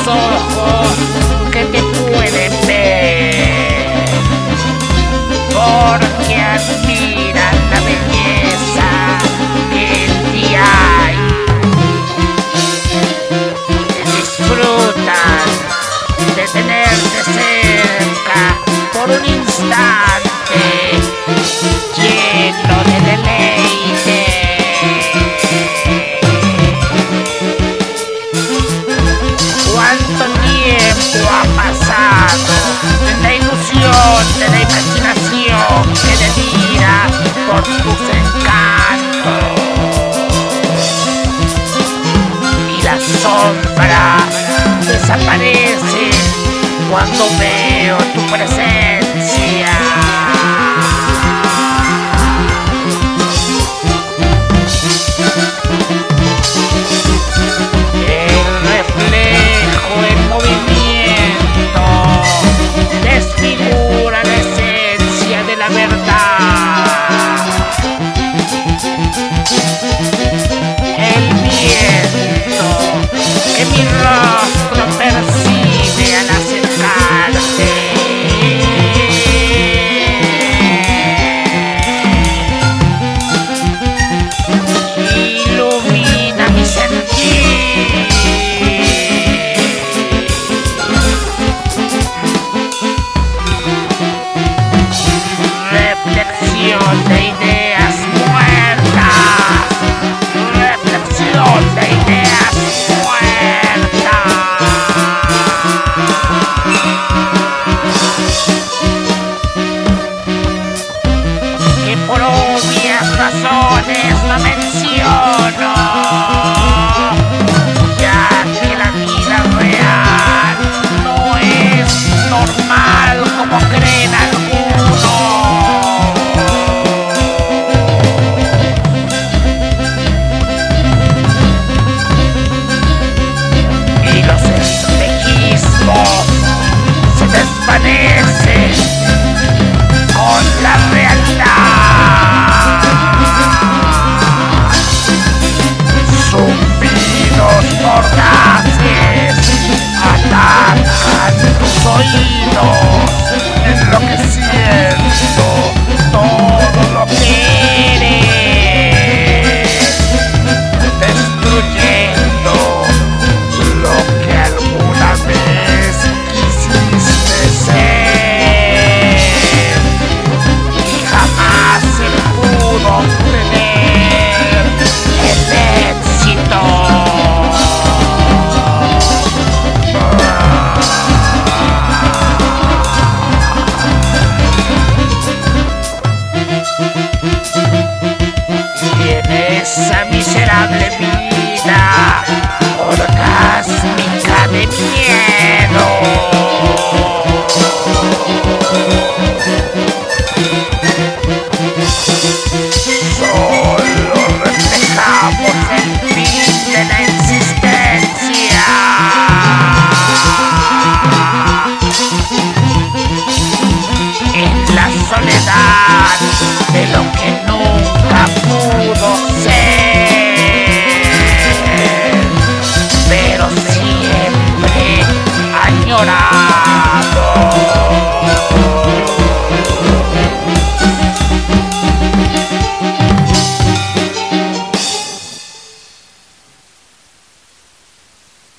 ojos que te pueden ver, porque admiran la belleza que en ti hay, que disfrutan de tenerte cerca por un instante lleno de deleite. ¿Cuánto tiempo ha pasado de la ilusión, de la imaginación que delira por tus encantos? Y las sombras desaparecen cuando veo tu presencia. Desfigura la esencia de la verdad. El viento que mi rostro percibe al acercarse ilumina mi sentir. De ideas muertas, reflexión de ideas muertas, que por obvias razones no menciono, ya que la vida real no es normal como creen algunos. Se desvanece con la realidad. Zumbidos mordaces atacan tus oídos, enloqueciendo todo lo que eres, destruyendo lo que alguna vez quisiste ser y jamás se pudo obtener el éxito. Y en esa miserable vida orgásmica de miedo, solo reflejamos el fin de la existencia. En la soledad de lo que nunca fue.